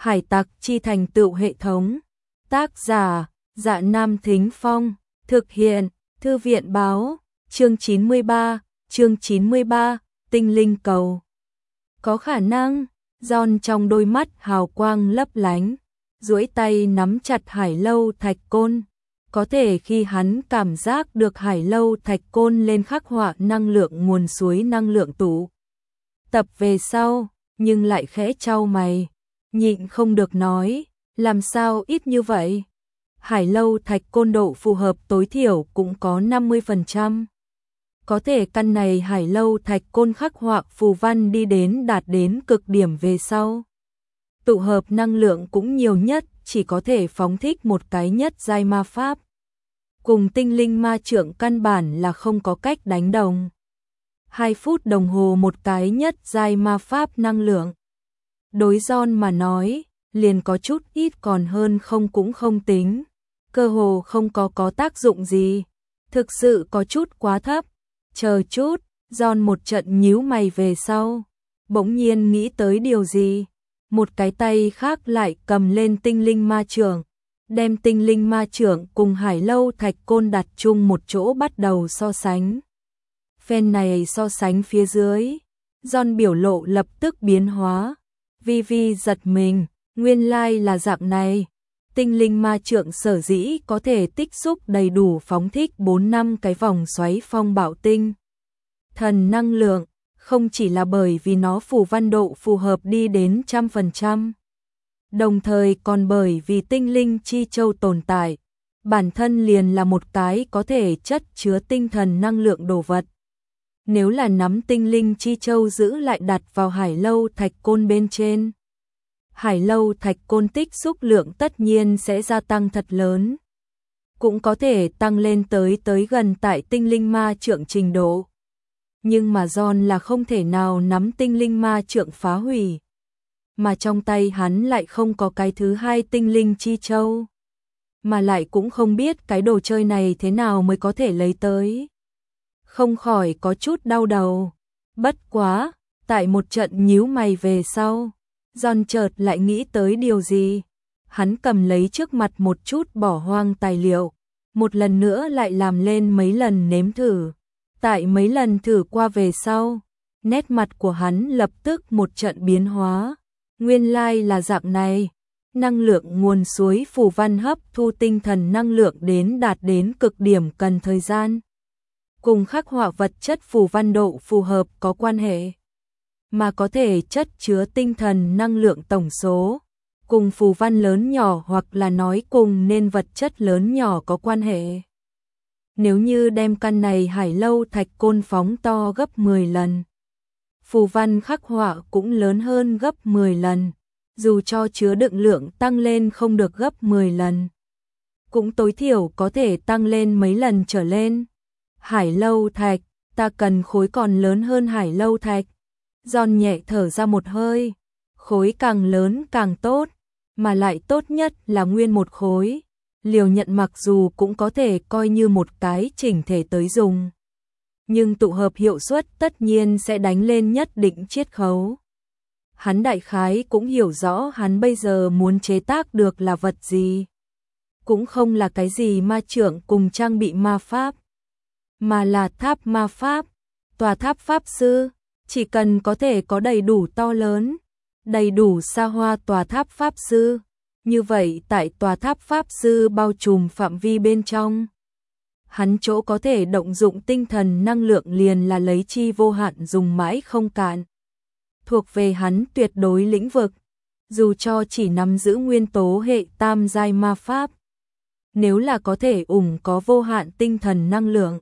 Hải tặc chi thành tựu hệ thống. Tác giả: Dạ Nam Thính Phong. Thực hiện: Thư viện báo. Chương 93, tinh linh cầu. Có khả năng. John trong đôi mắt hào quang lấp lánh, duỗi tay nắm chặt hải lâu thạch côn. Có thể khi hắn cảm giác được hải lâu thạch côn lên khắc họa năng lượng nguồn suối năng lượng tụ tập về sau, nhưng lại khẽ chau mày, nhịn không được nói, làm sao ít như vậy? Hải lâu thạch côn độ phù hợp tối thiểu cũng có 50%. Có thể căn này hải lâu thạch côn khắc họa phù văn đạt đến cực điểm về sau. Tụ hợp năng lượng cũng nhiều nhất chỉ có thể phóng thích một cái nhất giai ma pháp. Cùng tinh linh ma trượng căn bản là không có cách đánh đồng. 2 phút đồng hồ một cái nhất giai ma pháp năng lượng. Đối John mà nói, liền có chút ít còn hơn không cũng không tính. Cơ hồ không có tác dụng gì. Thực sự có chút quá thấp. Chờ chút, John một trận nhíu mày về sau. Bỗng nhiên nghĩ tới điều gì. Một cái tay khác lại cầm lên tinh linh ma trượng, đem tinh linh ma trượng cùng hải lâu thạch côn đặt chung một chỗ bắt đầu so sánh. Phen này so sánh phía dưới, John biểu lộ lập tức biến hóa. Vi giật mình, nguyên lai là dạng này. Tinh linh ma trượng sở dĩ có thể tích xúc đầy đủ phóng thích 4-5 cái vòng xoáy phong bạo tinh thần năng lượng, không chỉ là bởi vì nó phù văn độ phù hợp đến 100%, đồng thời còn bởi vì tinh linh chi châu tồn tại, bản thân liền là một cái có thể chất chứa tinh thần năng lượng đồ vật. Nếu là nắm tinh linh chi châu giữ lại đặt vào hải lâu thạch côn bên trên, hải lâu thạch côn tích xúc lượng tất nhiên sẽ gia tăng thật lớn, cũng có thể tăng lên tới gần tại tinh linh ma trượng trình độ. Nhưng mà John là không thể nào nắm tinh linh ma trượng phá hủy, mà trong tay hắn lại không có cái thứ hai tinh linh chi châu, mà lại cũng không biết cái đồ chơi này thế nào mới có thể lấy tới. Không khỏi có chút đau đầu. Bất quá, tại một trận nhíu mày về sau, John chợt lại nghĩ tới điều gì. Hắn cầm lấy trước mặt một chút bỏ hoang tài liệu, một lần nữa lại làm lên mấy lần nếm thử. Tại mấy lần thử qua về sau, nét mặt của hắn lập tức một trận biến hóa. Nguyên lai là dạng này, năng lượng nguồn suối phù văn hấp thu tinh thần năng lượng đạt đến cực điểm cần thời gian. Cùng khắc họa vật chất phù văn độ phù hợp có quan hệ, mà có thể chất chứa tinh thần năng lượng tổng số, cùng phù văn lớn nhỏ hoặc là nói cùng nên vật chất lớn nhỏ có quan hệ. Nếu như đem căn này hải lâu thạch côn phóng to gấp 10 lần, phù văn khắc họa cũng lớn hơn gấp 10 lần, dù cho chứa đựng lượng tăng lên không được gấp 10 lần, cũng tối thiểu có thể tăng lên mấy lần trở lên. Hải lâu thạch, ta cần khối còn lớn hơn hải lâu thạch. John nhẹ thở ra một hơi, khối càng lớn càng tốt, mà lại tốt nhất là nguyên một khối. Liều nhận mặc dù cũng có thể coi như một cái chỉnh thể tới dùng, nhưng tụ hợp hiệu suất tất nhiên sẽ đánh lên nhất định chiết khấu. Hắn đại khái cũng hiểu rõ hắn bây giờ muốn chế tác được là vật gì. Cũng không là cái gì ma trượng cùng trang bị ma pháp, mà là tháp ma pháp, tòa tháp pháp sư. Chỉ cần có thể có đầy đủ to lớn, đầy đủ xa hoa tòa tháp pháp sư, như vậy tại tòa tháp pháp sư bao trùm phạm vi bên trong, hắn chỗ có thể động dụng tinh thần năng lượng liền là lấy chi vô hạn dùng mãi không cạn. Thuộc về hắn tuyệt đối lĩnh vực, dù cho chỉ nắm giữ nguyên tố hệ tam giai ma pháp, nếu là có thể có vô hạn tinh thần năng lượng,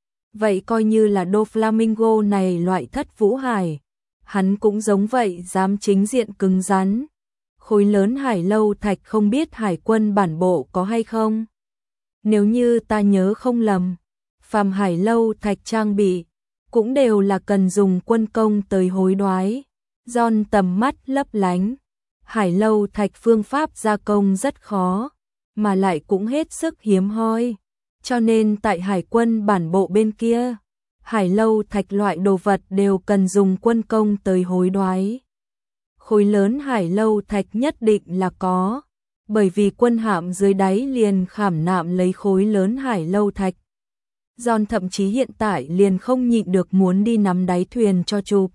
vậy coi như là Doflamingo này loại thất vũ hải, hắn cũng giống vậy dám chính diện cứng rắn. Khối lớn hải lâu thạch không biết hải quân bản bộ có hay không. Nếu như ta nhớ không lầm, phàm hải lâu thạch trang bị cũng đều là cần dùng quân công tới hối đoái. John tầm mắt lấp lánh. Hải lâu thạch phương pháp gia công rất khó, mà lại cũng hết sức hiếm hoi. Cho nên tại hải quân bản bộ bên kia, hải lâu thạch loại đồ vật đều cần dùng quân công tới hối đoái. khối lớn hải lâu thạch nhất định là có, bởi vì quân hạm dưới đáy liền khảm nạm lấy khối lớn hải lâu thạch. John thậm chí hiện tại liền không nhịn được muốn đi nắm đáy thuyền cho chụp.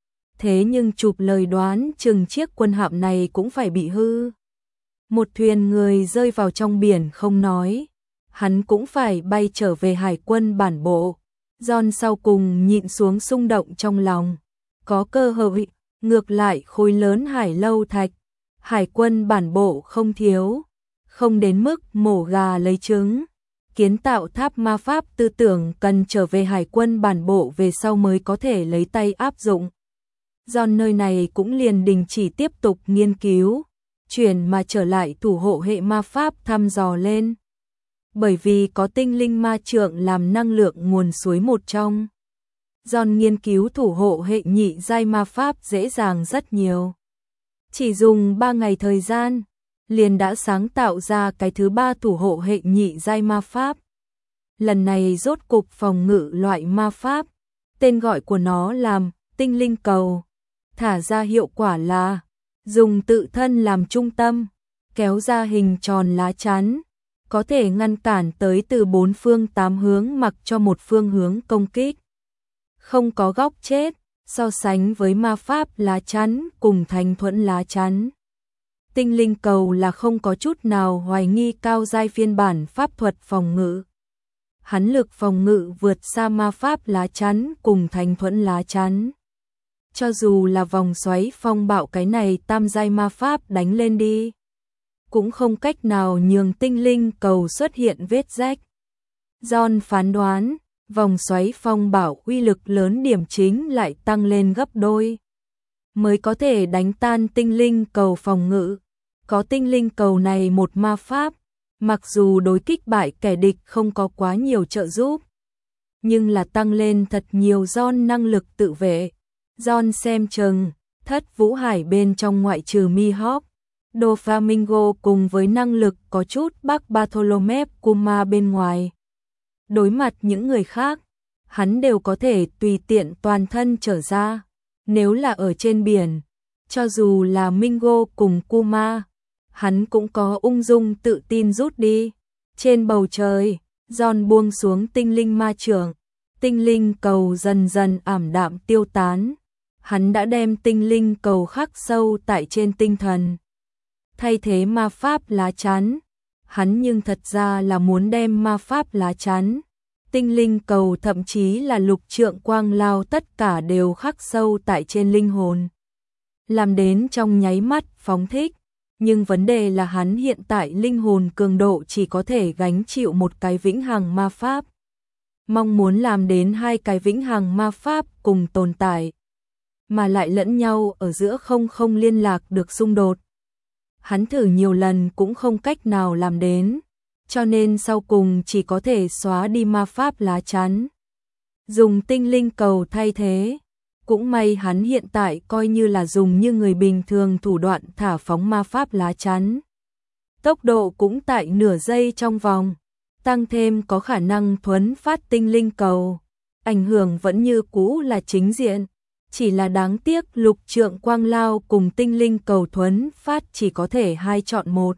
Thế nhưng chụp lời đoán chừng chiếc quân hạm này cũng phải bị hư. Một thuyền người rơi vào trong biển không nói, hắn cũng phải bay trở về hải quân bản bộ. John sau cùng nhịn xuống xung động trong lòng. Có cơ hội, ngược lại khối lớn hải lâu thạch, hải quân bản bộ không thiếu, không đến mức mổ gà lấy trứng. Kiến tạo tháp ma pháp tư tưởng cần trở về hải quân bản bộ về sau mới có thể lấy tay áp dụng. John nơi này cũng liền đình chỉ tiếp tục nghiên cứu, chuyển mà trở lại thủ hộ hệ ma pháp thăm dò lên. Bởi vì có tinh linh ma trượng làm năng lượng nguồn suối một trong. John nghiên cứu thủ hộ hệ nhị giai ma pháp dễ dàng rất nhiều. Chỉ dùng 3 ngày thời gian, liền đã sáng tạo ra cái thứ 3 thủ hộ hệ nhị giai ma pháp. Lần này rốt cục phòng ngự loại ma pháp, tên gọi của nó là tinh linh cầu. Thả ra hiệu quả là dùng tự thân làm trung tâm, kéo ra hình tròn lá chắn, có thể ngăn cản tới từ 4 phương 8 hướng mặc cho một phương hướng công kích. Không có góc chết, so sánh với ma pháp lá chắn cùng thánh thuẫn lá chắn. Tinh linh cầu là không có chút nào hoài nghi cao giai phiên bản pháp thuật phòng ngự. Hắn lực phòng ngự vượt xa ma pháp lá chắn cùng thánh thuẫn lá chắn. Cho dù là vòng xoáy phong bạo cái này tam giai ma pháp đánh lên đi, cũng không cách nào nhường tinh linh cầu xuất hiện vết rách. John phán đoán, vòng xoáy phong bạo uy lực lớn điểm chính lại tăng lên gấp đôi, mới có thể đánh tan tinh linh cầu phòng ngự. Có tinh linh cầu này một ma pháp, mặc dù đối kích bại kẻ địch không có quá nhiều trợ giúp, nhưng là tăng lên thật nhiều John năng lực tự vệ. John xem chừng, thất vũ hải bên trong ngoại trừ Mihawk, Doflamingo cùng với năng lực có chút Bắc Bartholomew Kuma bên ngoài. Đối mặt những người khác, hắn đều có thể tùy tiện toàn thân trở ra. Nếu là ở trên biển, cho dù là Mingo cùng Kuma, hắn cũng có ung dung tự tin rút đi. Trên bầu trời, John buông xuống tinh linh ma trượng, tinh linh cầu dần dần ảm đạm tiêu tán. Hắn đã đem tinh linh cầu khắc sâu tại trên tinh thần. Thay thế ma pháp lá chắn, hắn nhưng thật ra là muốn đem ma pháp lá chắn, tinh linh cầu thậm chí là lục trượng quang lao tất cả đều khắc sâu tại trên linh hồn. Làm đến trong nháy mắt phóng thích, nhưng vấn đề là hắn hiện tại linh hồn cường độ chỉ có thể gánh chịu một cái vĩnh hằng ma pháp. Mong muốn làm đến 2 cái vĩnh hằng ma pháp cùng tồn tại, mà lại lẫn nhau ở giữa không liên lạc được xung đột. Hắn thử nhiều lần cũng không cách nào làm đến, cho nên sau cùng chỉ có thể xóa đi ma pháp lá chắn, dùng tinh linh cầu thay thế. Cũng may hắn hiện tại coi như là dùng như người bình thường thủ đoạn thả phóng ma pháp lá chắn. Tốc độ cũng tại nửa giây trong vòng, tăng thêm có khả năng thuấn phát tinh linh cầu. Ảnh hưởng vẫn như cũ là chính diện, chỉ là đáng tiếc lục trượng quang lao cùng tinh linh cầu thuấn phát chỉ có thể 2 chọn 1.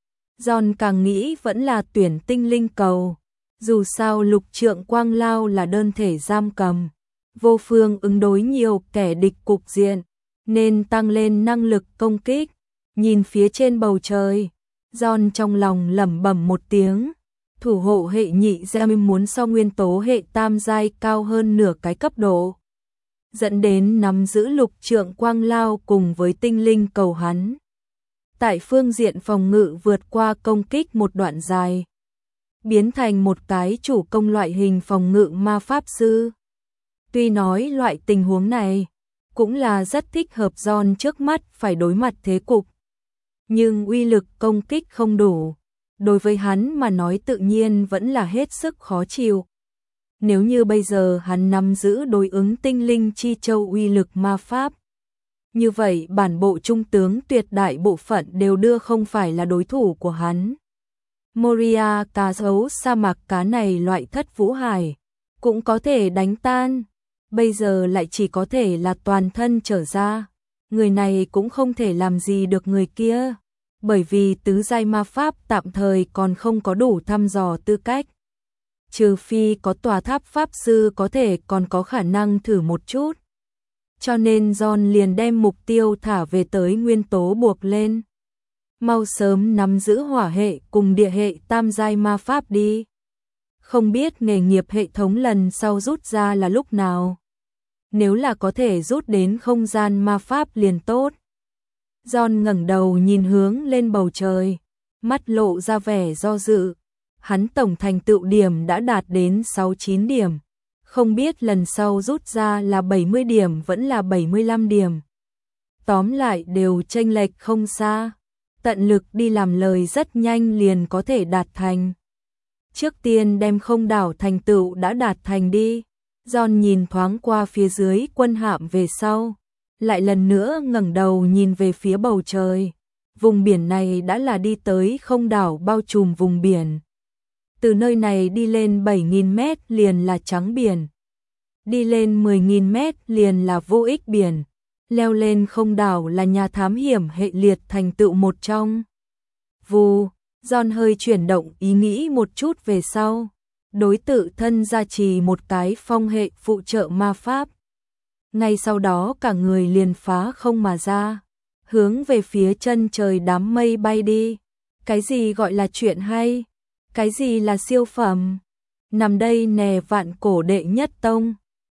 John càng nghĩ vẫn là tuyển tinh linh cầu, dù sao lục trượng quang lao là đơn thể giam cầm, vô phương ứng đối nhiều kẻ địch cục diện, nên tăng lên năng lực công kích. Nhìn phía trên bầu trời, John trong lòng lẩm bẩm một tiếng, thủ hộ hệ nhị giai muốn so nguyên tố hệ tam giai cao hơn nửa cái cấp độ, dẫn đến nắm giữ lục trượng quang lao cùng với tinh linh cầu hắn. Tại phương diện phòng ngự vượt qua công kích một đoạn dài, biến thành một cái chủ công loại hình phòng ngự ma pháp sư. Tuy nói loại tình huống này cũng là rất thích hợp John trước mắt phải đối mặt thế cục, nhưng uy lực công kích không đủ, đối với hắn mà nói tự nhiên vẫn là hết sức khó chịu. Nếu như bây giờ hắn nắm giữ đối ứng tinh linh chi châu uy lực ma pháp, như vậy bản bộ trung tướng tuyệt đại bộ phận đều đưa không phải là đối thủ của hắn. Moria cá sấu sa mạc cá này loại thất vũ hải cũng có thể đánh tan, bây giờ lại chỉ có thể là toàn thân trở ra. người này cũng không thể làm gì được người kia, bởi vì tứ giai ma pháp tạm thời còn không có đủ thăm dò tư cách. Trừ phi có tòa tháp pháp sư có thể còn có khả năng thử một chút. Cho nên John liền đem mục tiêu thả về tới nguyên tố buộc lên. Mau sớm nắm giữ hỏa hệ cùng địa hệ tam giai ma pháp đi. Không biết nghề nghiệp hệ thống lần sau rút ra là lúc nào. Nếu là có thể rút đến không gian ma pháp liền tốt. John ngẩng đầu nhìn hướng lên bầu trời, mắt lộ ra vẻ do dự. Hắn tổng thành tựu điểm đã đạt đến 69 điểm. Không biết lần sau rút ra là 70 điểm vẫn là 75 điểm. Tóm lại đều chênh lệch không xa. Tận lực đi làm lời rất nhanh liền có thể đạt thành. Trước tiên đem không đảo thành tựu đã đạt thành đi. John nhìn thoáng qua phía dưới quân hạm về sau, lại lần nữa ngẩng đầu nhìn về phía bầu trời. Vùng biển này đã là đi tới không đảo bao trùm vùng biển. Từ nơi này đi lên 7.000 mét liền là trắng biển. Đi lên 10.000 mét liền là vô ích biển. Leo lên không đảo là nhà thám hiểm hệ liệt thành tựu một trong. Vù, John hơi chuyển động ý nghĩ một chút về sau. Đối tự thân gia trì một cái phong hệ phụ trợ ma pháp. Ngay sau đó cả người liền phá không mà ra. Hướng về phía chân trời đám mây bay đi. Cái gì gọi là chuyện hay? Cái gì là siêu phẩm? Nằm đây nè vạn cổ đệ nhất tông.